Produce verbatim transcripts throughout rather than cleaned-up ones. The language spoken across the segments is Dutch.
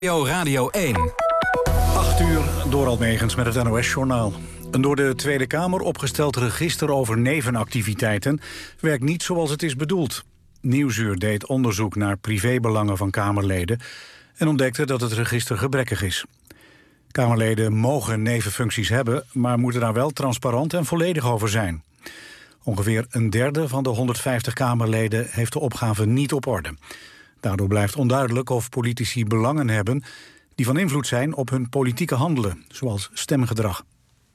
Radio één. acht uur, Dorald Megens met het N O S-journaal. Een door de Tweede Kamer opgesteld register over nevenactiviteiten werkt niet zoals het is bedoeld. Nieuwsuur deed onderzoek naar privébelangen van Kamerleden en ontdekte dat het register gebrekkig is. Kamerleden mogen nevenfuncties hebben, maar moeten daar wel transparant en volledig over zijn. Ongeveer een derde van de honderdvijftig Kamerleden heeft de opgave niet op orde. Daardoor blijft onduidelijk of politici belangen hebben die van invloed zijn op hun politieke handelen, zoals stemgedrag.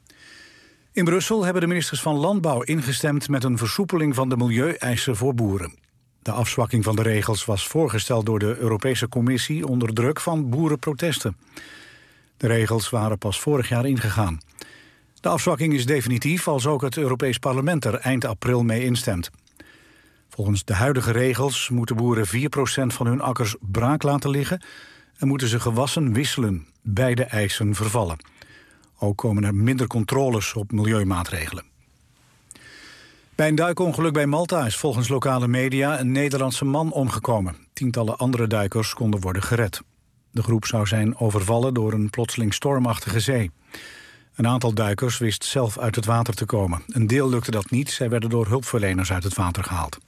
In Brussel hebben de ministers van Landbouw ingestemd met een versoepeling van de milieueisen voor boeren. De afzwakking van de regels was voorgesteld door de Europese Commissie onder druk van boerenprotesten. De regels waren pas vorig jaar ingegaan. De afzwakking is definitief als ook het Europees Parlement er eind april mee instemt. Volgens de huidige regels moeten boeren vier procent van hun akkers braak laten liggen en moeten ze gewassen wisselen. Beide eisen vervallen. Ook komen er minder controles op milieumaatregelen. Bij een duikongeluk bij Malta is volgens lokale media een Nederlandse man omgekomen. Tientallen andere duikers konden worden gered. De groep zou zijn overvallen door een plotseling stormachtige zee. Een aantal duikers wist zelf uit het water te komen. Een deel lukte dat niet, zij werden door hulpverleners uit het water gehaald.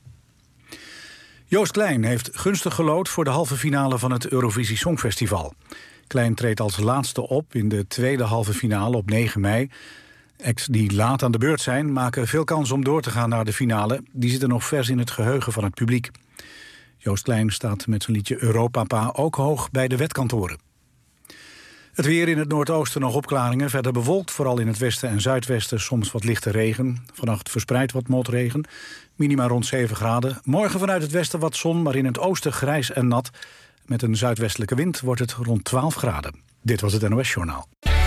Joost Klein heeft gunstig gelood voor de halve finale van het Eurovisie Songfestival. Klein treedt als laatste op in de tweede halve finale op negen mei. Acts die laat aan de beurt zijn maken veel kans om door te gaan naar de finale. Die zitten nog vers in het geheugen van het publiek. Joost Klein staat met zijn liedje Europapa ook hoog bij de wetkantoren. Het weer in het noordoosten nog opklaringen. Verder bewolkt, vooral in het westen en zuidwesten soms wat lichte regen. Vannacht verspreid wat motregen. Minima rond zeven graden. Morgen vanuit het westen wat zon, maar in het oosten grijs en nat. Met een zuidwestelijke wind wordt het rond twaalf graden. Dit was het N O S-journaal.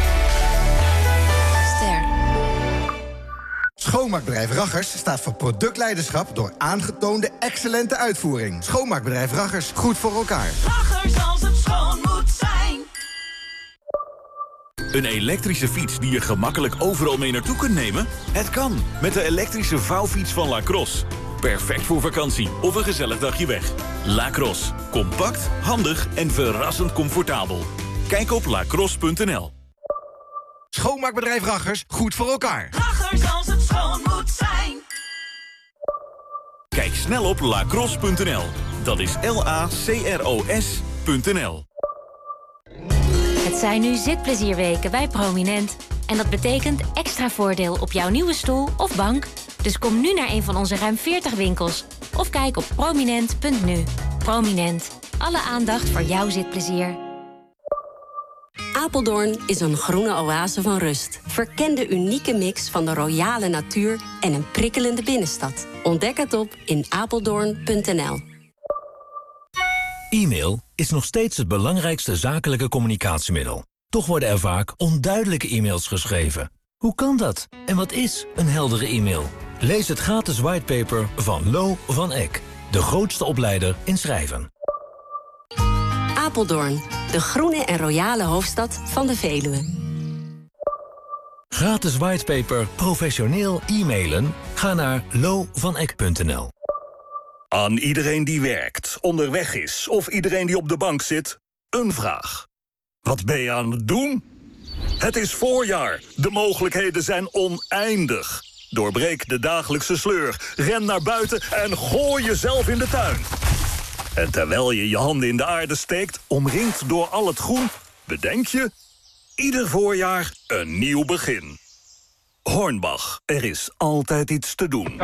Ster. Schoonmaakbedrijf Raggers staat voor productleiderschap door aangetoonde excellente uitvoering. Schoonmaakbedrijf Raggers, goed voor elkaar. Raggers als het schoon moet zijn. Een elektrische fiets die je gemakkelijk overal mee naartoe kunt nemen? Het kan, met de elektrische vouwfiets van Lacrosse. Perfect voor vakantie of een gezellig dagje weg. Lacrosse. Compact, handig en verrassend comfortabel. Kijk op lacrosse punt n l. Schoonmaakbedrijf Raggers, goed voor elkaar. Raggers als het schoon moet zijn. Kijk snel op lacrosse punt n l. Dat is L A C R O S punt n l. Het zijn nu zitplezierweken bij Prominent. En dat betekent extra voordeel op jouw nieuwe stoel of bank. Dus kom nu naar een van onze ruim veertig winkels. Of kijk op prominent punt n u. Prominent. Alle aandacht voor jouw zitplezier. Apeldoorn is een groene oase van rust. Verken de unieke mix van de royale natuur en een prikkelende binnenstad. Ontdek het op in apeldoorn punt n l. E-mail is nog steeds het belangrijkste zakelijke communicatiemiddel. Toch worden er vaak onduidelijke e-mails geschreven. Hoe kan dat? En wat is een heldere e-mail? Lees het gratis whitepaper van Lo van Eck, de grootste opleider in schrijven. Apeldoorn, de groene en royale hoofdstad van de Veluwe. Gratis whitepaper professioneel e-mailen? Ga naar lo van eck punt n l. Aan iedereen die werkt, onderweg is of iedereen die op de bank zit, een vraag. Wat ben je aan het doen? Het is voorjaar. De mogelijkheden zijn oneindig. Doorbreek de dagelijkse sleur. Ren naar buiten en gooi jezelf in de tuin. En terwijl je je handen in de aarde steekt, omringd door al het groen, bedenk je, ieder voorjaar een nieuw begin. Hornbach, er is altijd iets te doen.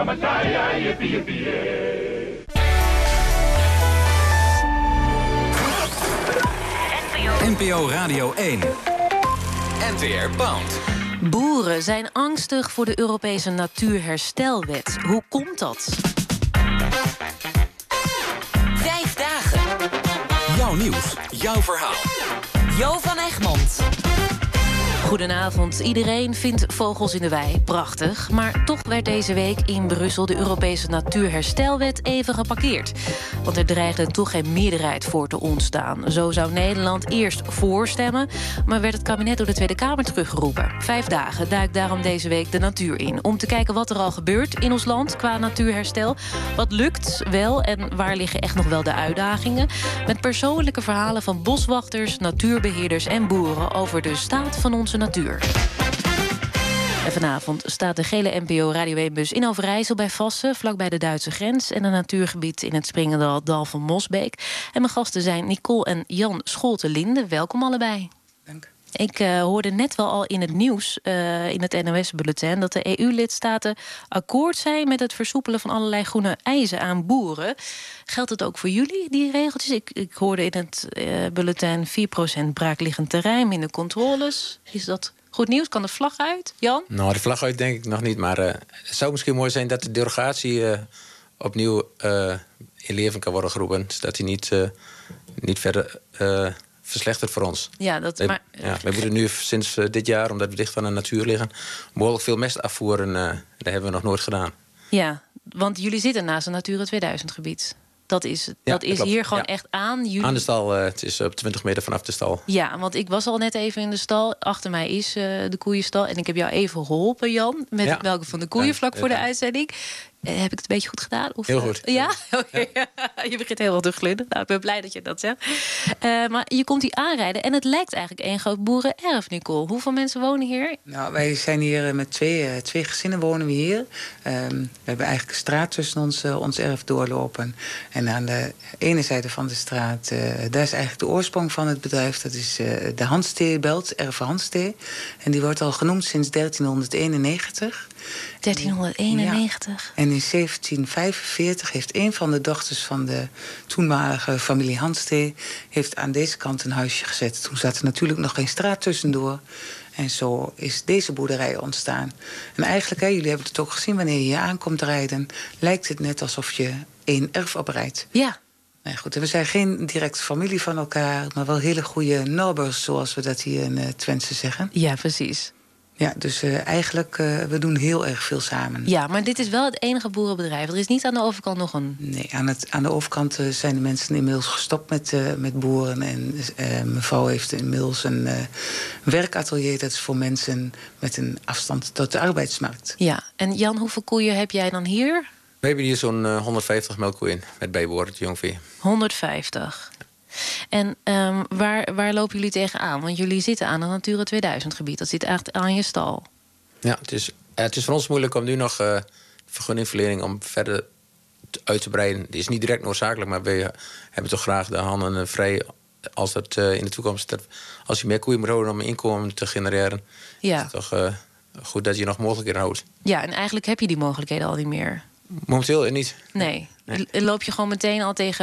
N P O Radio één. N T R Pound. Boeren zijn angstig voor de Europese Natuurherstelwet. Hoe komt dat? Vijf dagen. Jouw nieuws, jouw verhaal. Jo van Egmond. Goedenavond. Iedereen vindt vogels in de wei prachtig. Maar toch werd deze week in Brussel de Europese Natuurherstelwet even geparkeerd. Want er dreigde toch geen meerderheid voor te ontstaan. Zo zou Nederland eerst voorstemmen, maar werd het kabinet door de Tweede Kamer teruggeroepen. Vijf dagen duikt daarom deze week de natuur in. Om te kijken wat er al gebeurt in ons land qua natuurherstel. Wat lukt wel en waar liggen echt nog wel de uitdagingen. Met persoonlijke verhalen van boswachters, natuurbeheerders en boeren over de staat van onze natuur. En vanavond staat de gele N P O Radio één-bus in Overijssel bij Vassen, vlakbij de Duitse grens, en een natuurgebied in het Springendal, Dal van Mosbeek. En mijn gasten zijn Nicole en Jan Scholte-Linde. Welkom allebei. Dank. Ik uh, hoorde net wel al in het nieuws, uh, in het N O S-bulletin, dat de E U-lidstaten akkoord zijn met het versoepelen van allerlei groene eisen aan boeren. Geldt het ook voor jullie, die regeltjes? Ik, ik hoorde in het uh, bulletin vier procent braakliggend terrein, minder controles. Is dat goed nieuws? Kan de vlag uit, Jan? Nou, de vlag uit denk ik nog niet. Maar uh, het zou misschien mooi zijn dat de derogatie uh, opnieuw uh, in leven kan worden geroepen. Zodat die niet, uh, niet verder uh, verslechtert voor ons. Ja, dat, wij, maar... ja, wij moeten nu sinds uh, dit jaar, omdat we dicht aan de natuur liggen, behoorlijk veel mest afvoeren. Uh, dat hebben we nog nooit gedaan. Ja, want jullie zitten naast een Natura tweeduizend gebied. Dat is, Ja, dat dat is klopt. hier gewoon Ja. echt aan jullie. Aan de stal, uh, het is op twintig meter vanaf de stal. Ja, want ik was al net even in de stal. Achter mij is uh, de koeienstal. En ik heb jou even geholpen, Jan, met Ja. het melken van de koeien Ja, vlak voor de ja. uitzending. Uh, heb ik het een beetje goed gedaan? Of, Heel goed. Uh, ja? Oké. Je begint helemaal te glunderen. Nou, ik ben blij dat je dat zegt. Uh, maar je komt hier aanrijden en het lijkt eigenlijk één groot boerenerf, Nicole. Hoeveel mensen wonen hier? Nou, wij zijn hier met twee, uh, twee gezinnen wonen we hier. Um, we hebben eigenlijk een straat tussen ons, uh, ons erf doorlopen. En aan de ene zijde van de straat, uh, daar is eigenlijk de oorsprong van het bedrijf. Dat is uh, de Hanstee-belt, erf Hanstee. En die wordt al genoemd sinds dertienhonderdeenennegentig. dertienhonderdeenennegentig. Ja. En in zeventien vijfenveertig heeft een van de dochters van de toenmalige familie Hanstee heeft aan deze kant een huisje gezet. Toen zat er natuurlijk nog geen straat tussendoor. En zo is deze boerderij ontstaan. En eigenlijk, hè, jullie hebben het ook gezien, wanneer je hier aankomt rijden, lijkt het net alsof je één erf oprijdt. Ja. Nee, goed, we zijn geen directe familie van elkaar, maar wel hele goede neighbors, zoals we dat hier in uh, Twente zeggen. Ja, precies. Ja, dus uh, eigenlijk, uh, we doen heel erg veel samen. Ja, maar dit is wel het enige boerenbedrijf. Er is niet aan de overkant nog een... Nee, aan, het, aan de overkant uh, zijn de mensen inmiddels gestopt met, uh, met boeren. En uh, mevrouw heeft inmiddels een uh, werkatelier. Dat is voor mensen met een afstand tot de arbeidsmarkt. Ja, en Jan, hoeveel koeien heb jij dan hier? We hebben hier zo'n uh, honderdvijftig melkkoeien met bijbehorend jongvee. honderdvijftig. En um, waar, waar lopen jullie tegenaan? Want jullie zitten aan een Natura tweeduizend gebied. Dat zit echt aan je stal. Ja, het is, het is voor ons moeilijk om nu nog uh, vergunningverlening om verder uit te breiden. Die is niet direct noodzakelijk, maar we hebben toch graag de handen uh, vrij als dat uh, in de toekomst, dat, als je meer koeien moet houden om inkomen te genereren, ja. is het toch uh, goed dat je nog mogelijkheden houdt. Ja, en eigenlijk heb je die mogelijkheden al niet meer. Momenteel niet. Nee. nee. Loop je gewoon meteen al tegen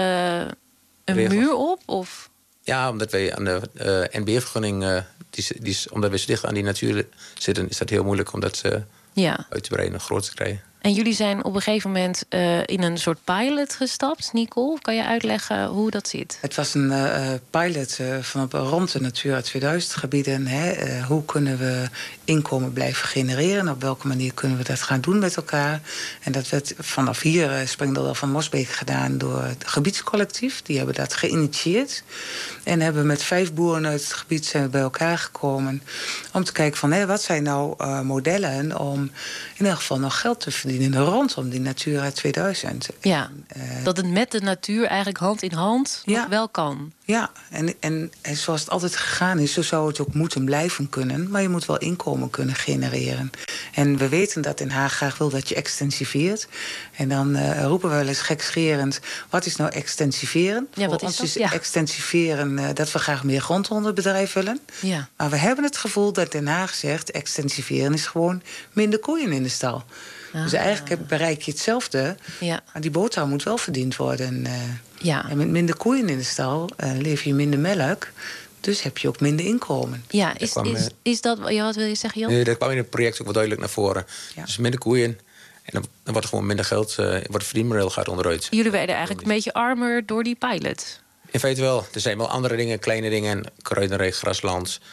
een Regels. muur op? Of? Ja, omdat wij aan de uh, N B F-vergunning, uh, die, die is, omdat we zo dicht aan die natuur zitten, is dat heel moeilijk om dat uh, ja. uit te breiden, groot te krijgen. En jullie zijn op een gegeven moment uh, in een soort pilot gestapt, Nicole. Kan je uitleggen hoe dat zit? Het was een uh, pilot uh, van op rond de Natura tweeduizend gebieden. Hè. Uh, hoe kunnen we inkomen blijven genereren? Op welke manier kunnen we dat gaan doen met elkaar? En dat werd vanaf hier uh, Springdal van Mosbeek gedaan door het gebiedscollectief. Die hebben dat geïnitieerd. En hebben met vijf boeren uit het gebied zijn we bij elkaar gekomen om te kijken van hè, wat zijn nou uh, modellen om in ieder geval nog geld te verdienen rondom die Natura tweeduizend. Ja, uh, dat het met de natuur eigenlijk hand in hand ja. wel kan. Ja, en, en, en zoals het altijd gegaan is, zo zou het ook moeten blijven kunnen. Maar je moet wel inkomen kunnen genereren. En we weten dat Den Haag graag wil dat je extensieveert. En dan uh, roepen we wel eens gekscherend, wat is nou extensiveren? Ja, wat Voor is ons dat? is Ja. extensiveren uh, dat we graag meer grond onder het bedrijf willen. Ja. Maar we hebben het gevoel dat Den Haag zegt, extensiveren is gewoon minder koeien in de stal. Ah. Dus eigenlijk bereik je hetzelfde, ja. maar die boterham moet wel verdiend worden. Uh, ja. En met minder koeien in de stal uh, lever je minder melk. Dus heb je ook minder inkomen. Ja, is, kwam, is, is dat... Ja, wat wil je zeggen, Jan? Nee, dat kwam in het project ook wel duidelijk naar voren. Ja. Dus minder koeien. En dan, dan wordt er gewoon minder geld, uh, wordt het verdienmodel gaat onderuit. Jullie werden eigenlijk een beetje armer door die pilot. In feite wel. Er zijn wel andere dingen, kleine dingen. Kruidenrijk, grasland.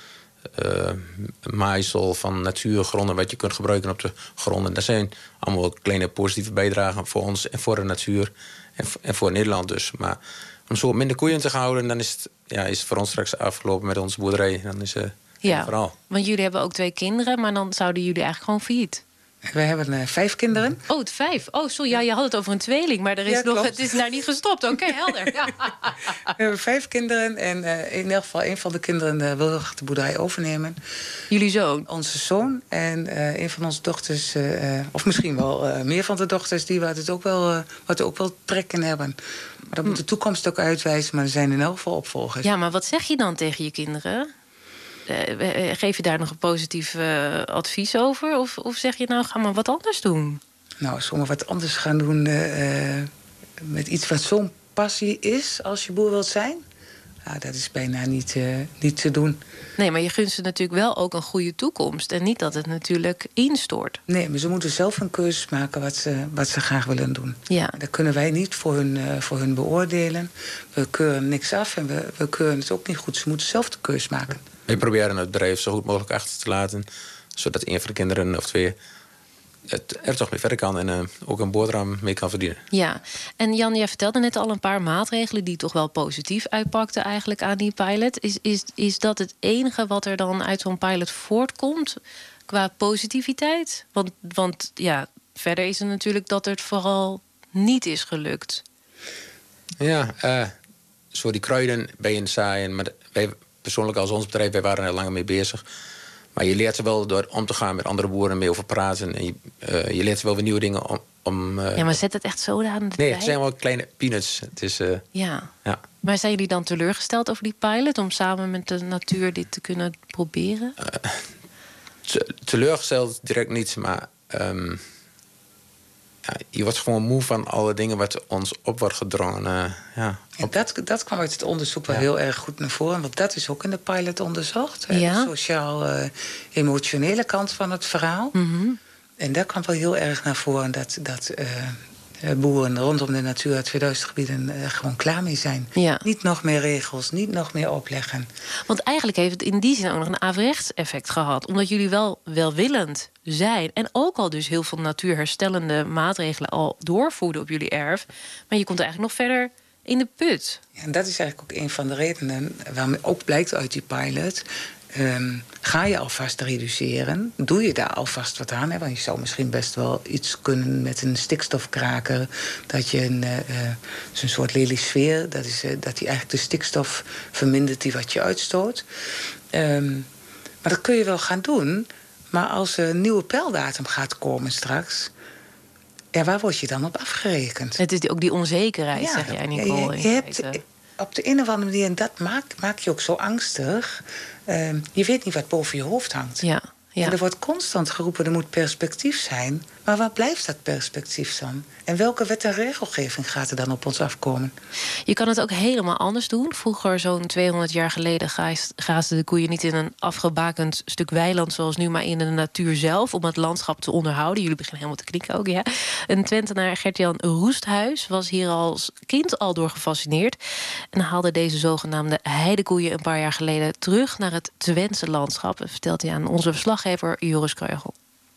uh, maaisel, van natuurgronden, wat je kunt gebruiken op de gronden. Dat zijn allemaal kleine positieve bijdragen voor ons en voor de natuur en, en voor Nederland dus. Maar om zo minder koeien te houden, dan is het, ja, is het voor ons straks afgelopen met onze boerderij. Dan is het uh, ja, vooral. Want jullie hebben ook twee kinderen, maar dan zouden jullie eigenlijk gewoon failliet. Wij hebben uh, vijf kinderen. Oh, het vijf. Oh, sorry, ja, je had het over een tweeling, maar er is ja, nog, het is daar niet gestopt. Oké, okay, helder. Ja. We hebben vijf kinderen en uh, in elk geval een van de kinderen uh, wil de boerderij overnemen. Jullie zoon? Onze zoon en uh, een van onze dochters, uh, of misschien wel uh, meer van de dochters, die wat het ook wel, uh, wat ook wel trek in hebben. Maar dat moet de toekomst ook uitwijzen, maar er zijn in elk geval opvolgers. Ja, maar wat zeg je dan tegen je kinderen? Uh, geef je daar nog een positief uh, advies over? Of, of zeg je nou, ga maar wat anders doen? Nou, zomaar wat anders gaan doen uh, met iets wat zo'n passie is als je boer wilt zijn. Nou, dat is bijna niet, uh, niet te doen. Nee, maar je gunt ze natuurlijk wel ook een goede toekomst. En niet dat het natuurlijk instort. Nee, maar ze moeten zelf een keuze maken wat ze, wat ze graag willen doen. Ja. Dat kunnen wij niet voor hun, uh, voor hun beoordelen. We keuren niks af en we, we keuren het ook niet goed. Ze moeten zelf de keuze maken. We proberen het bedrijf zo goed mogelijk achter te laten, zodat een van de kinderen of twee het er toch mee verder kan en uh, ook een boterham mee kan verdienen. Ja, en Jan, jij vertelde net al een paar maatregelen die toch wel positief uitpakten eigenlijk aan die pilot. Is, is, is dat het enige wat er dan uit zo'n pilot voortkomt qua positiviteit? Want, want ja, verder is het natuurlijk dat het vooral niet is gelukt. Ja, uh, zo die kruiden bij je zaaien, maar wij persoonlijk als ons bedrijf, wij waren er langer mee bezig. Maar je leert er wel door om te gaan met andere boeren, mee over praten. En je, uh, je leert er wel weer nieuwe dingen om... om uh, ja, maar zet het echt zo aan de Nee, het zijn wel kleine peanuts. Het is, uh, ja. ja. Maar zijn jullie dan teleurgesteld over die pilot, om samen met de natuur dit te kunnen proberen? Uh, te, teleurgesteld direct niet, maar... Um, ja, je wordt gewoon moe van alle dingen wat ons op wordt gedrongen. Uh, ja, op... dat, dat kwam uit het onderzoek wel ja. heel erg goed naar voren. Want dat is ook in de pilot onderzocht. Ja. De sociaal-emotionele uh, kant van het verhaal. Mm-hmm. En daar kwam wel heel erg naar voren dat, dat uh, boeren rondom de Natura tweeduizend gebieden uh, gewoon klaar mee zijn. Ja. Niet nog meer regels, niet nog meer opleggen. Want eigenlijk heeft het in die zin ook nog een averechts effect gehad. Omdat jullie wel welwillend zijn en ook al dus heel veel natuurherstellende maatregelen al doorvoerden op jullie erf. Maar je komt eigenlijk nog verder in de put. Ja, en dat is eigenlijk ook een van de redenen waarom ook blijkt uit die pilot. Um, ga je alvast reduceren? Doe je daar alvast wat aan? Hè? Want je zou misschien best wel iets kunnen met een stikstofkraker. Dat je een uh, zo'n soort lelysfeer, dat is uh, dat die eigenlijk de stikstof vermindert die wat je uitstoot. Um, maar dat kun je wel gaan doen. Maar als er een nieuwe pijldatum gaat komen straks, ja, waar word je dan op afgerekend? Het is ook die onzekerheid, ja, zeg jij, Nicole. Ja, je, je hebt, op de een of andere manier, en dat maakt maak je ook zo angstig. Uh, je weet niet wat boven je hoofd hangt. Ja, ja. En er wordt constant geroepen, er moet perspectief zijn. Maar waar blijft dat perspectief dan? En welke wet en regelgeving gaat er dan op ons afkomen? Je kan het ook helemaal anders doen. Vroeger, zo'n tweehonderd jaar geleden, graasden de koeien niet in een afgebakend stuk weiland zoals nu, maar in de natuur zelf, om het landschap te onderhouden. Jullie beginnen helemaal te knikken ook, ja. Een Twentenaar, Gert-Jan Roesthuis, was hier als kind al door gefascineerd en haalde deze zogenaamde heidekoeien een paar jaar geleden terug naar het Twentse landschap. Dat vertelt hij aan onze verslaggever Joris Kreugel.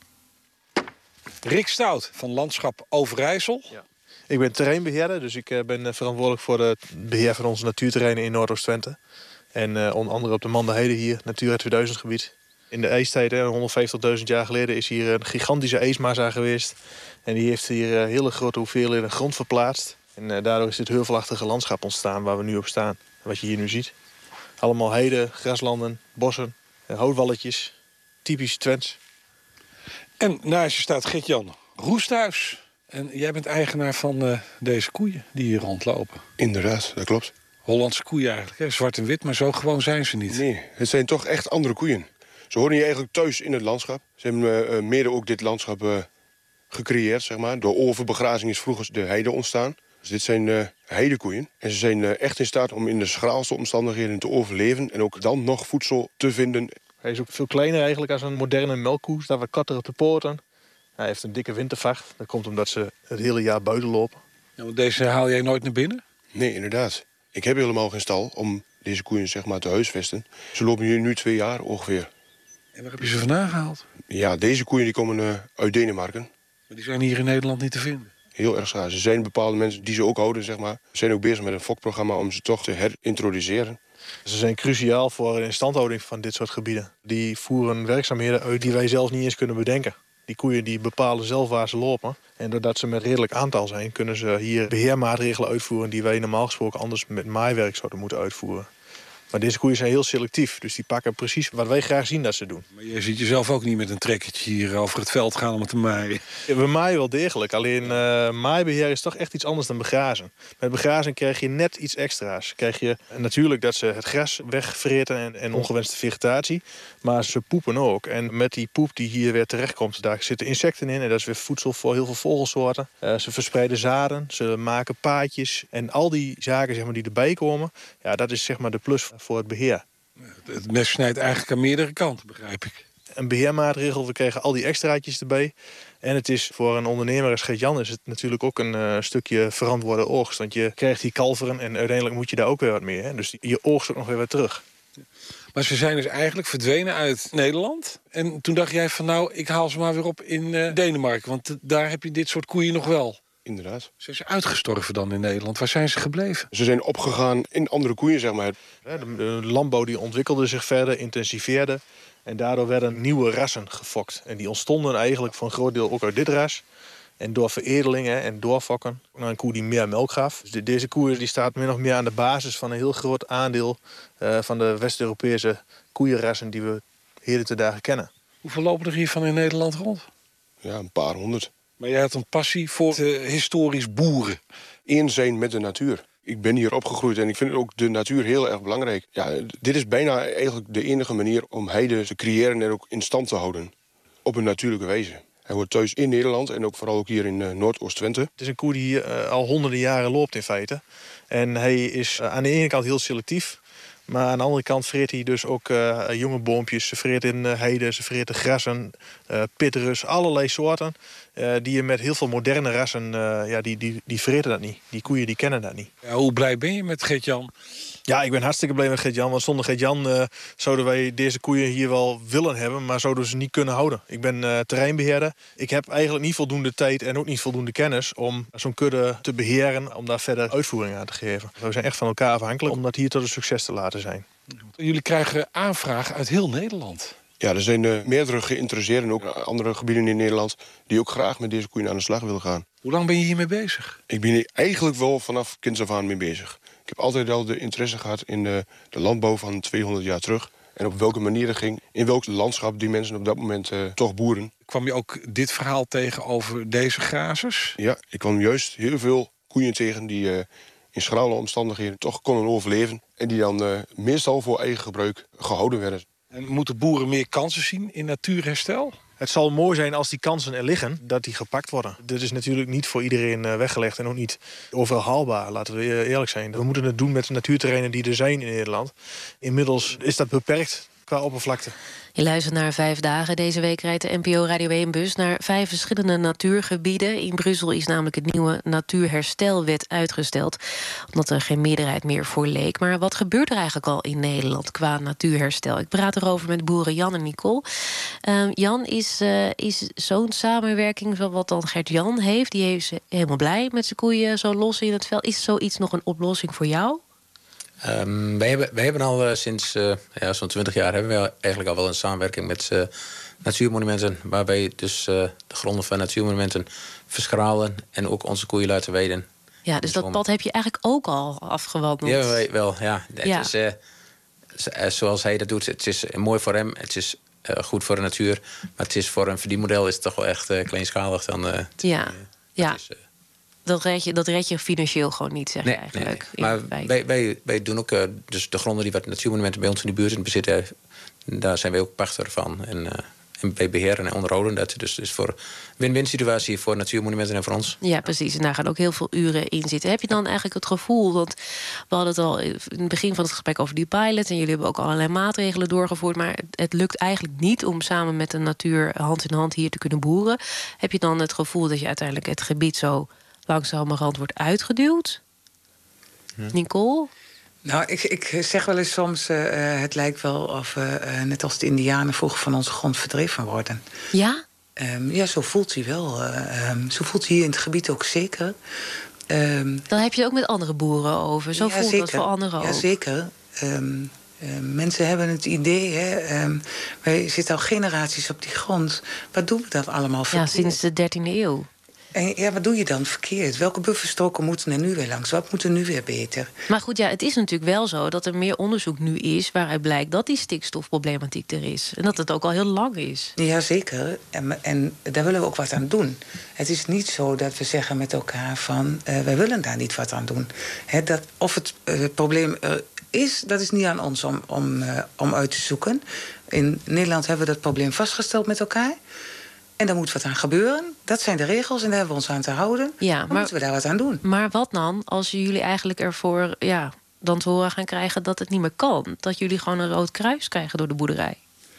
Rick Stout van Landschap Overijssel. Ja. Ik ben terreinbeheerder, dus ik ben verantwoordelijk voor het beheer van onze natuurterreinen in Noordoost-Twente. En uh, onder andere op de Manderheide hier, Natura tweeduizend gebied. In de ijstijd, honderdvijftigduizend jaar geleden, is hier een gigantische ijsmassa geweest. En die heeft hier uh, hele grote hoeveelheden grond verplaatst. En uh, daardoor is dit heuvelachtige landschap ontstaan waar we nu op staan. Wat je hier nu ziet. Allemaal heide, graslanden, bossen, uh, houtwalletjes. Typisch Twents. En naast je staat Gert-Jan Roesthuis. En jij bent eigenaar van uh, deze koeien die hier rondlopen. Inderdaad, dat klopt. Hollandse koeien eigenlijk, hè? Zwart en wit, maar zo gewoon zijn ze niet. Nee, het zijn toch echt andere koeien. Ze horen hier eigenlijk thuis in het landschap. Ze hebben uh, mede ook dit landschap uh, gecreëerd, zeg maar. Door overbegrazing is vroeger de heide ontstaan. Dus dit zijn uh, heidekoeien. En ze zijn uh, echt in staat om in de schraalste omstandigheden te overleven. En ook dan nog voedsel te vinden. Hij is ook veel kleiner eigenlijk als een moderne melkkoe. Staat wat korter op de poorten. Hij heeft een dikke wintervacht. Dat komt omdat ze het hele jaar buiten lopen. Ja, want deze haal jij nooit naar binnen? Nee, inderdaad. Ik heb helemaal geen stal om deze koeien zeg maar te huisvesten. Ze lopen hier nu twee jaar ongeveer. En waar heb je ze vandaan gehaald? Ja, deze koeien die komen uh, uit Denemarken. Maar die zijn hier in Nederland niet te vinden? Heel erg schaars. Er zijn bepaalde mensen die ze ook houden, zeg maar. Ze zijn ook bezig met een fokprogramma om ze toch te herintroduceren. Ze zijn cruciaal voor de instandhouding van dit soort gebieden. Die voeren werkzaamheden uit die wij zelf niet eens kunnen bedenken. Die koeien die bepalen zelf waar ze lopen. En doordat ze met redelijk aantal zijn, kunnen ze hier beheermaatregelen uitvoeren die wij normaal gesproken anders met maaiwerk zouden moeten uitvoeren. Maar deze koeien zijn heel selectief, dus die pakken precies wat wij graag zien dat ze doen. Maar je ziet jezelf ook niet met een trekkertje hier over het veld gaan om het te maaien. Ja, we maaien wel degelijk, alleen uh, maaibeheer is toch echt iets anders dan begrazen. Met begrazen krijg je net iets extra's. Krijg je natuurlijk dat ze het gras wegvreten en, en ongewenste vegetatie. Maar ze poepen ook. En met die poep die hier weer terechtkomt, daar zitten insecten in. En dat is weer voedsel voor heel veel vogelsoorten. Uh, ze verspreiden zaden, ze maken paadjes. En al die zaken zeg maar, die erbij komen, ja, dat is zeg maar de plus voor het beheer. Het mes snijdt eigenlijk aan meerdere kanten, begrijp ik. Een beheermaatregel, we krijgen al die extraatjes erbij. En het is voor een ondernemer als Gert-Jan is het natuurlijk ook een uh, stukje verantwoorde oogst. Want je krijgt die kalveren en uiteindelijk moet je daar ook weer wat mee. Hè? Dus je oogst ook nog weer wat terug. Maar ze zijn dus eigenlijk verdwenen uit Nederland. En toen dacht jij van nou, ik haal ze maar weer op in uh, Denemarken. Want daar heb je dit soort koeien nog wel. Inderdaad. Zijn ze uitgestorven dan in Nederland? Waar zijn ze gebleven? Ze zijn opgegaan in andere koeien, zeg maar. De, de landbouw die ontwikkelde zich verder, intensiveerde. En daardoor werden nieuwe rassen gefokt. En die ontstonden eigenlijk voor een groot deel ook uit dit ras. En door veredelingen en doorfokken naar een koe die meer melk gaf. Dus de, deze koe die staat min of meer aan de basis van een heel groot aandeel uh, van de West-Europese koeienrassen die we heden te dagen kennen. Hoeveel lopen er hiervan in Nederland rond? Ja, een paar honderd. Maar jij had een passie voor de historisch boeren. Eén zijn met de natuur. Ik ben hier opgegroeid en ik vind ook de natuur heel erg belangrijk. Ja, dit is bijna eigenlijk de enige manier om heide te creëren en ook in stand te houden. Op een natuurlijke wijze. Hij wordt thuis in Nederland en ook vooral ook hier in uh, Noordoost-Twente. Het is een koe die hier uh, al honderden jaren loopt in feite. En hij is uh, aan de ene kant heel selectief. Maar aan de andere kant vreet hij dus ook uh, jonge boompjes. Ze vreet in uh, heide, ze vreet grassen, uh, pitterus, allerlei soorten. Uh, die je met heel veel moderne rassen, uh, ja, die, die, die vreten dat niet. Die koeien die kennen dat niet. Ja, hoe blij ben je met Gert-Jan? Ja, ik ben hartstikke blij met Gert-Jan. Want zonder Gert-Jan uh, zouden wij deze koeien hier wel willen hebben, maar zouden ze niet kunnen houden. Ik ben uh, terreinbeheerder. Ik heb eigenlijk niet voldoende tijd en ook niet voldoende kennis om zo'n kudde te beheren, om daar verder uitvoering aan te geven. We zijn echt van elkaar afhankelijk om dat hier tot een succes te laten zijn. Jullie krijgen aanvragen uit heel Nederland. Ja, er zijn uh, meerdere geïnteresseerden, ook andere gebieden in Nederland, die ook graag met deze koeien aan de slag willen gaan. Hoe lang ben je hiermee bezig? Ik ben hier eigenlijk wel vanaf kinds af aan mee bezig. Ik heb altijd al de interesse gehad in de, de landbouw van tweehonderd jaar terug. En op welke manier het ging, in welk landschap die mensen op dat moment uh, toch boeren. Kwam je ook dit verhaal tegen over deze grazers? Ja, ik kwam juist heel veel koeien tegen die uh, in schrale omstandigheden toch konden overleven. En die dan uh, meestal voor eigen gebruik gehouden werden. En moeten boeren meer kansen zien in natuurherstel? Het zal mooi zijn als die kansen er liggen, dat die gepakt worden. Dit is natuurlijk niet voor iedereen weggelegd en ook niet overal haalbaar, laten we eerlijk zijn. We moeten het doen met de natuurterreinen die er zijn in Nederland. Inmiddels is dat beperkt qua oppervlakte. Je luistert naar Vijf Dagen. Deze week rijdt de N P O Radio één-bus naar vijf verschillende natuurgebieden. In Brussel is namelijk het nieuwe Natuurherstelwet uitgesteld, omdat er geen meerderheid meer voor leek. Maar wat gebeurt er eigenlijk al in Nederland qua natuurherstel? Ik praat erover met boeren Jan en Nicole. Uh, Jan, is, uh, is zo'n samenwerking zoals wat dan Gert-Jan heeft, die is helemaal blij met zijn koeien zo los in het veld. Is zoiets nog een oplossing voor jou? Um, wij, hebben, wij hebben al uh, sinds uh, ja, zo'n twintig jaar hebben we eigenlijk al wel een samenwerking met uh, natuurmonumenten, waarbij dus uh, de gronden van natuurmonumenten verschralen en ook onze koeien laten weiden. Ja, dus dat pad heb je eigenlijk ook al afgewandeld. Ja, wij, wel. Ja. Het ja. is, uh, zoals hij dat doet, het is uh, mooi voor hem, het is uh, goed voor de natuur, maar het is voor een verdienmodel is het toch wel echt uh, kleinschalig dan. Uh, ja, uh, ja. Is, uh, Dat red, je, dat red je financieel gewoon niet, zeg nee, je eigenlijk. Nee, nee. Maar wij, wij, wij doen ook uh, dus de gronden die wat natuurmonumenten bij ons in de buurt bezitten, daar zijn wij ook pachter van. En, uh, en wij beheren en onderhouden dat. Dus het is voor win-win situatie voor natuurmonumenten en voor ons. Ja, precies. En daar gaan ook heel veel uren in zitten. Heb je dan eigenlijk het gevoel, want we hadden het al in het begin van het gesprek over die pilot, en jullie hebben ook allerlei maatregelen doorgevoerd, maar het lukt eigenlijk niet om samen met de natuur hand in hand hier te kunnen boeren. Heb je dan het gevoel dat je uiteindelijk het gebied zo langzamerhand wordt uitgeduwd? Hm. Nicole? Nou, ik, ik zeg wel eens soms, uh, het lijkt wel of we, uh, net als de Indianen vroeger van onze grond verdreven worden. Ja? Um, ja, zo voelt hij wel. Uh, um, zo voelt hij hier in het gebied ook zeker. Um, Dan heb je het ook met andere boeren over. Zo ja, voelt zeker. dat voor anderen ook. Ja, zeker. Um, uh, mensen hebben het idee, hè, um, wij zitten al generaties op die grond. Wat doen we dat allemaal verkeerd? Ja, sinds de dertiende eeuw. En ja, wat doe je dan verkeerd? Welke bufferstroken moeten er nu weer langs? Wat moet er nu weer beter? Maar goed, ja, het is natuurlijk wel zo dat er meer onderzoek nu is waaruit blijkt dat die stikstofproblematiek er is. En dat het ook al heel lang is. Ja, zeker. En, en daar willen we ook wat aan doen. Het is niet zo dat we zeggen met elkaar van uh, wij willen daar niet wat aan doen. He, dat, of het uh, probleem er is, dat is niet aan ons om, om, uh, om uit te zoeken. In Nederland hebben we dat probleem vastgesteld met elkaar. En daar moet wat aan gebeuren. Dat zijn de regels en daar hebben we ons aan te houden. Ja, dan maar, moeten we daar wat aan doen. Maar wat dan als jullie eigenlijk ervoor ja, dan te horen gaan krijgen dat het niet meer kan? Dat jullie gewoon een rood kruis krijgen door de boerderij?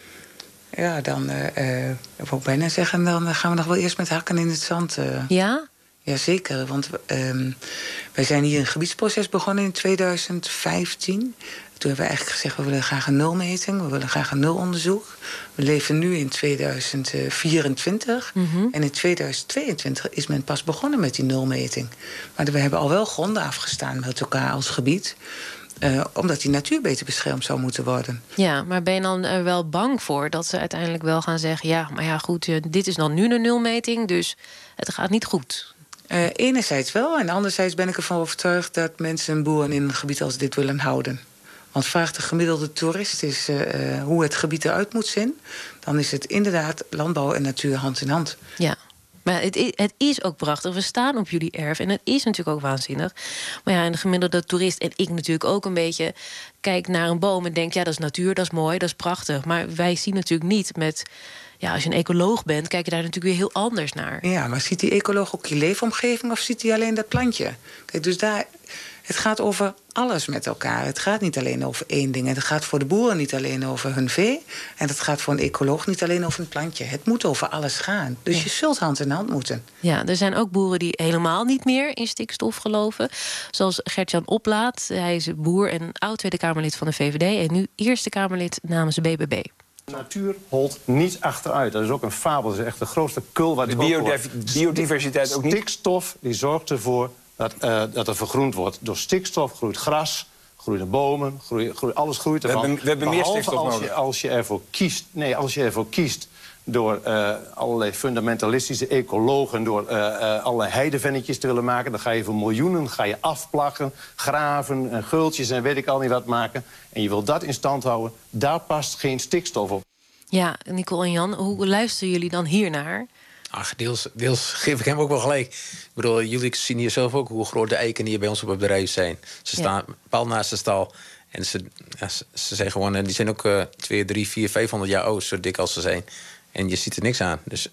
Ja, dan uh, uh, ik wil bijna zeggen, dan gaan we nog wel eerst met hakken in het zand. Uh. Ja? Jazeker, want um, wij zijn hier een gebiedsproces begonnen in tweeduizend vijftien. Toen hebben we eigenlijk gezegd, we willen graag een nulmeting. We willen graag een nulonderzoek. We leven nu in tweeduizend vierentwintig. Mm-hmm. En in tweeduizend tweeëntwintig is men pas begonnen met die nulmeting. Maar we hebben al wel gronden afgestaan met elkaar als gebied. Uh, omdat die natuur beter beschermd zou moeten worden. Ja, maar ben je dan er wel bang voor dat ze uiteindelijk wel gaan zeggen... ja, maar ja, goed, dit is dan nu een nulmeting, dus het gaat niet goed. Uh, enerzijds wel, en anderzijds ben ik ervan overtuigd... dat mensen en boeren in een gebied als dit willen houden. Want vraagt de gemiddelde toerist is uh, uh, hoe het gebied eruit moet zien... dan is het inderdaad landbouw en natuur hand in hand. Ja, maar het is, het is ook prachtig. We staan op jullie erf en het is natuurlijk ook waanzinnig. Maar ja, en de gemiddelde toerist, en ik natuurlijk ook een beetje... kijkt naar een boom en denkt, ja, dat is natuur, dat is mooi, dat is prachtig. Maar wij zien natuurlijk niet met... ja, als je een ecoloog bent, kijk je daar natuurlijk weer heel anders naar. Ja, maar ziet die ecoloog ook je leefomgeving of ziet hij alleen dat plantje? Kijk, dus daar... Het gaat over alles met elkaar. Het gaat niet alleen over één ding. Het gaat voor de boeren niet alleen over hun vee. En het gaat voor een ecoloog niet alleen over een plantje. Het moet over alles gaan. Dus ja. Je zult hand in hand moeten. Ja, er zijn ook boeren die helemaal niet meer in stikstof geloven. Zoals Gert-Jan Oplaat. Hij is boer en oud Tweede Kamerlid van de V V D... en nu Eerste Kamerlid namens de B B B. De natuur holt niet achteruit. Dat is ook een fabel. Dat is echt de grootste kul wat de biodiv- biodiversiteit ook niet? Stikstof die zorgt ervoor dat, uh, dat er vergroend wordt. Door stikstof groeit gras, groeien bomen, groeit, groeit, alles groeit ervan. We hebben, we hebben meer stikstof als nodig. Je, als je ervoor kiest, nee, als je ervoor kiest door uh, allerlei fundamentalistische ecologen... door uh, uh, allerlei heidevennetjes te willen maken... dan ga je voor miljoenen ga je afplakken, graven en gultjes en weet ik al niet wat maken. En je wil dat in stand houden, daar past geen stikstof op. Ja, Nicole en Jan, hoe luisteren jullie dan hiernaar? Ach, deels, deels geef ik hem ook wel gelijk. Ik bedoel, jullie zien hier zelf ook hoe groot de eiken hier bij ons op het bedrijf zijn. Ze staan ja. pal naast de stal. En ze, ja, ze, ze zijn gewoon, die zijn ook uh, twee, drie, vier, vijfhonderd jaar oud, zo dik als ze zijn. En je ziet er niks aan. Dus,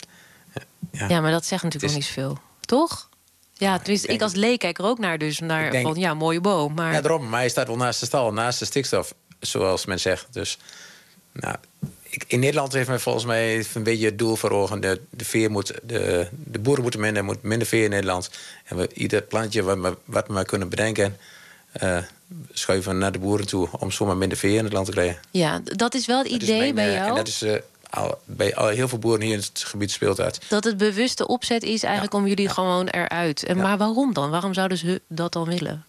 ja. ja, maar dat zegt natuurlijk nog niet zoveel. Toch? Ja, tenminste, ik, ik als leek kijk er ook naar, dus naar denk, van, ja, mooie boom. Maar... Ja, daarom, maar hij staat wel naast de stal, naast de stikstof, zoals men zegt. Dus, nou... In Nederland heeft men volgens mij een beetje het doel voor ogen. De, de, veer moet, de, de boeren moeten minder, moet minder veer in Nederland. En we ieder plantje wat we, wat we maar kunnen bedenken... Uh, schuiven naar de boeren toe om zomaar minder veer in het land te krijgen. Ja, dat is wel het idee mijn, bij jou? En dat is uh, al, bij al, heel veel boeren hier in het gebied speelt uit. Dat het bewuste opzet is eigenlijk ja. om jullie ja. gewoon eruit. En, ja. Maar waarom dan? Waarom zouden ze dat dan willen?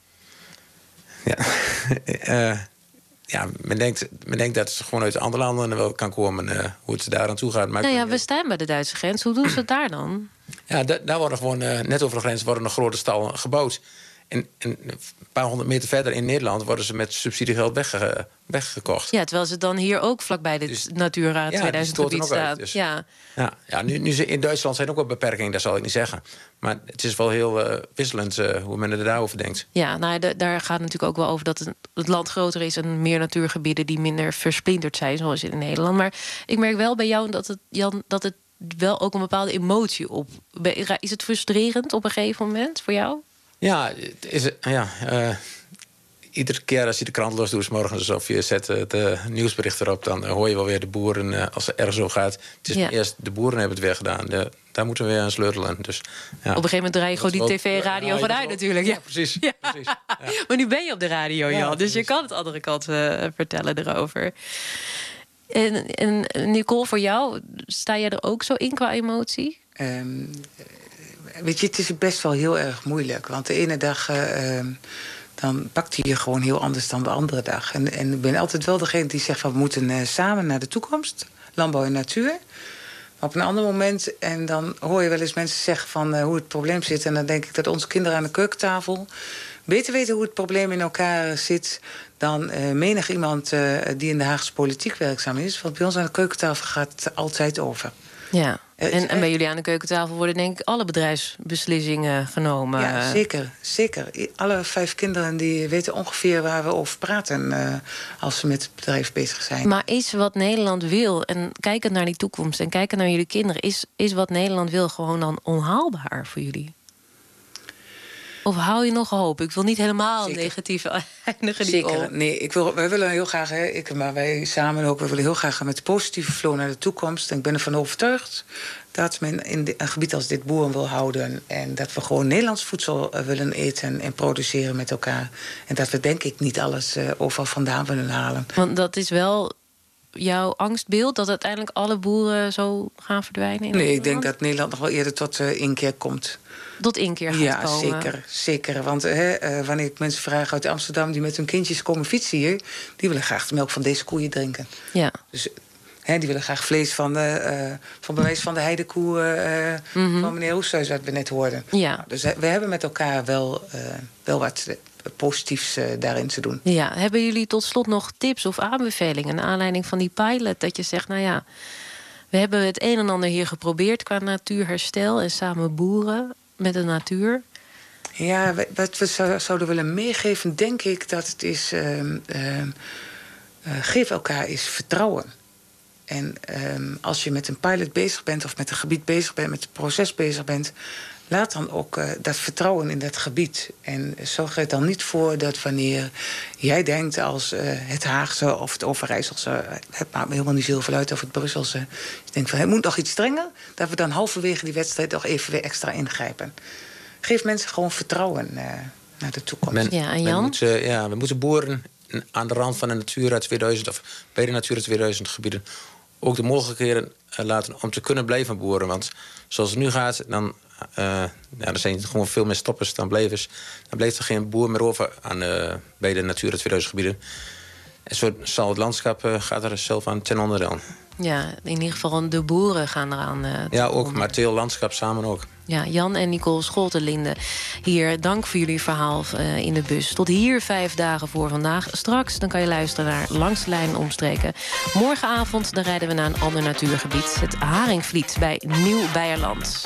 Ja, uh, Ja, men denkt, men denkt dat het gewoon uit andere landen wel kan komen, uh, hoe het daar aan toe gaat. Maar nou ja, we staan bij de Duitse grens. Hoe doen ze het daar dan? Ja, da- daar worden gewoon, uh, net over de grens worden een grote stallen gebouwd. En, en een paar honderd meter verder in Nederland worden ze met subsidiegeld wegge- weggekocht. Ja, terwijl ze dan hier ook vlakbij de dus, Natura ja, tweeduizend gebied staat. Dus, ja, ja, ja nu, nu in Duitsland zijn ook wel beperkingen, dat zal ik niet zeggen. Maar het is wel heel uh, wisselend uh, hoe men er daarover denkt. Ja, nou, de, daar gaat het natuurlijk ook wel over dat het, het land groter is en meer natuurgebieden die minder versplinterd zijn, zoals in Nederland. Maar ik merk wel bij jou dat het, Jan, dat het wel ook een bepaalde emotie op. Is het frustrerend op een gegeven moment voor jou? Ja, is het, ja uh, iedere keer als je de krant los doet 's morgens of je zet de nieuwsbericht erop, dan hoor je wel weer de boeren uh, als het erg zo gaat. Het is ja. eerst de boeren hebben het weer gedaan. De, daar moeten we weer aan sleutelen. Dus, ja. Op een gegeven moment draai je gewoon die tv en radio ja, vanuit natuurlijk. Ja, ja precies. Ja. precies ja. Maar nu ben je op de radio, Jan. Ja, dus precies. je kan het andere kant uh, vertellen erover. En, en Nicole, voor jou, sta jij er ook zo in qua emotie? Um, weet je, het is best wel heel erg moeilijk. Want de ene dag uh, um, dan pakt hij je gewoon heel anders dan de andere dag. En, en ik ben altijd wel degene die zegt van we moeten uh, samen naar de toekomst. Landbouw en natuur. Maar op een ander moment, en dan hoor je wel eens mensen zeggen van uh, hoe het probleem zit. En dan denk ik dat onze kinderen aan de keukentafel beter weten hoe het probleem in elkaar zit dan uh, menig iemand uh, die in de Haagse politiek werkzaam is. Want bij ons aan de keukentafel gaat het altijd over. Ja, en, en bij jullie aan de keukentafel worden denk ik alle bedrijfsbeslissingen genomen. Ja, zeker. zeker. Alle vijf kinderen die weten ongeveer waar we over praten uh, als ze met het bedrijf bezig zijn. Maar is wat Nederland wil, en kijkend naar die toekomst en kijkend naar jullie kinderen, is, is wat Nederland wil gewoon dan onhaalbaar voor jullie? Of hou je nog hoop? Ik wil niet helemaal Zeker. negatief eindigen. Zeker. Nee, ik wil, wij willen heel graag, hè, ik, maar wij samen ook, we willen heel graag met positieve flow naar de toekomst. En ik ben ervan overtuigd dat men in de, een gebied als dit boeren wil houden. En dat we gewoon Nederlands voedsel uh, willen eten en produceren met elkaar. En dat we denk ik niet alles uh, overal vandaan willen halen. Want dat is wel jouw angstbeeld, dat uiteindelijk alle boeren zo gaan verdwijnen? In nee, ik denk dat Nederland nog wel eerder tot uh, inkeer komt. Tot inkeer gaat ja, komen? Ja, zeker. zeker. Want hè, uh, wanneer ik mensen vraag uit Amsterdam die met hun kindjes komen fietsen hier, die willen graag de melk van deze koeien drinken. Ja. Dus hè, die willen graag vlees van de, uh, van bewijs van de heidekoe uh, mm-hmm. van meneer Hoesthuis, wat we net hoorden. Ja. Nou, dus we hebben met elkaar wel, uh, wel wat positiefs uh, daarin te doen. Ja. Hebben jullie tot slot nog tips of aanbevelingen naar aanleiding van die pilot? Dat je zegt, nou ja, we hebben het een en ander hier geprobeerd qua natuurherstel en samen boeren met de natuur. Ja, wat we zouden willen meegeven, denk ik dat het is Uh, uh, uh, geef elkaar eens vertrouwen. En um, als je met een pilot bezig bent of met een gebied bezig bent, met het proces bezig bent, laat dan ook uh, dat vertrouwen in dat gebied. En zorg er dan niet voor dat wanneer jij denkt als uh, het Haagse of het Overijsselse, het maakt me helemaal niet zoveel uit of het Brusselse, je denkt van het moet nog iets strenger, dat we dan halverwege die wedstrijd nog even weer extra ingrijpen. Geef mensen gewoon vertrouwen uh, naar de toekomst. Men, ja, en Jan? Moet, uh, ja, we moeten boeren aan de rand van de Natura tweeduizend of bij de Natura tweeduizend gebieden ook de mogelijkheden uh, laten om te kunnen blijven boeren. Want zoals het nu gaat, dan uh, ja, er zijn gewoon veel meer stoppers dan blijvers. Dan blijft er geen boer meer over aan, uh, bij de Natura tweeduizend gebieden. En zo zal het landschap uh, gaat er zelf aan ten onder aan. Ja, in ieder geval de boeren gaan eraan. Uh, ja, ook, maar het hele landschap samen ook. Ja, Jan en Nicole Scholtenlinde hier. Dank voor jullie verhaal uh, in de bus. Tot hier vijf dagen voor vandaag. Straks dan kan je luisteren naar Langs de Lijn omstreken. Morgenavond dan rijden we naar een ander natuurgebied. Het Haringvliet bij Nieuw-Beierland.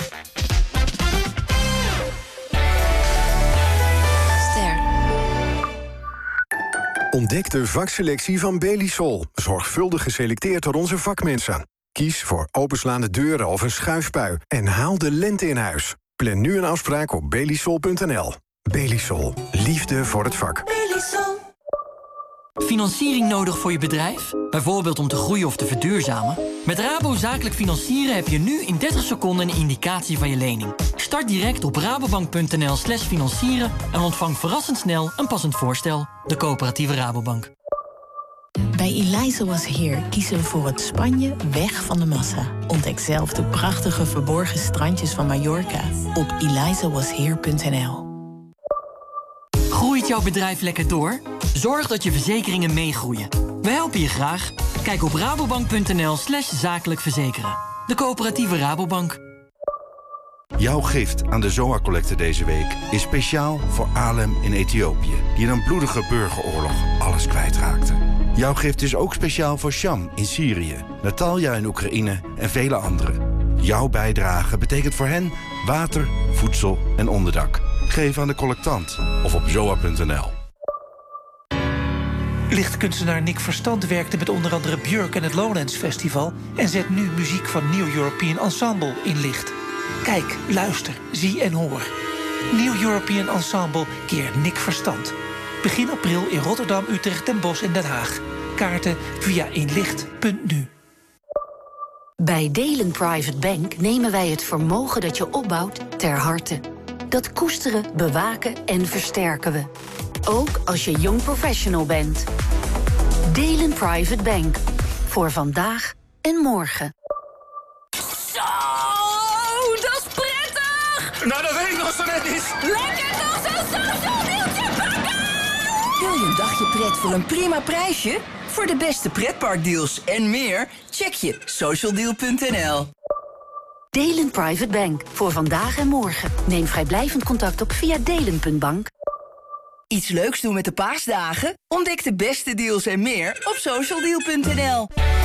Ontdek de vakselectie van Belisol. Zorgvuldig geselecteerd door onze vakmensen. Kies voor openslaande deuren of een schuifpui en haal de lente in huis. Plan nu een afspraak op belisol punt n l. Belisol. Liefde voor het vak. Belisol. Financiering nodig voor je bedrijf? Bijvoorbeeld om te groeien of te verduurzamen? Met Rabo Zakelijk Financieren heb je nu in dertig seconden een indicatie van je lening. Start direct op rabobank punt n l slash financieren en ontvang verrassend snel een passend voorstel. De coöperatieve Rabobank. Bij Eliza Was Here kiezen we voor het Spanje weg van de massa. Ontdek zelf de prachtige verborgen strandjes van Mallorca op eliza was here punt n l. Groeit jouw bedrijf lekker door? Zorg dat je verzekeringen meegroeien. We helpen je graag. Kijk op rabobank punt n l slash zakelijk verzekeren. De coöperatieve Rabobank. Jouw gift aan de Zoa-collecte deze week is speciaal voor Alem in Ethiopië, die in een bloedige burgeroorlog alles kwijtraakte. Jouw gift is ook speciaal voor Sham in Syrië, Natalia in Oekraïne en vele anderen. Jouw bijdrage betekent voor hen water, voedsel en onderdak. Geef aan de collectant of op zoa punt n l. Lichtkunstenaar Nick Verstand werkte met onder andere Björk en het Lowlands Festival en zet nu muziek van New European Ensemble in licht. Kijk, luister, zie en hoor. New European Ensemble keer Nick Verstand. Begin april in Rotterdam, Utrecht, Den Bosch en Den Haag. Kaarten via inlicht punt nu. Bij Delen Private Bank nemen wij het vermogen dat je opbouwt ter harte. Dat koesteren, bewaken en versterken we. Ook als je jong professional bent. Delen Private Bank. Voor vandaag en morgen. Zo, dat is prettig! Nou, dat weet ik nog zo net niet. Lekker toch zo'n social deeltje pakken! Wil je een dagje pret voor een prima prijsje? Voor de beste pretparkdeals en meer, check je socialdeal punt n l. Delen Private Bank. Voor vandaag en morgen. Neem vrijblijvend contact op via delen punt bank. Iets leuks doen met de paasdagen? Ontdek de beste deals en meer op socialdeal punt n l.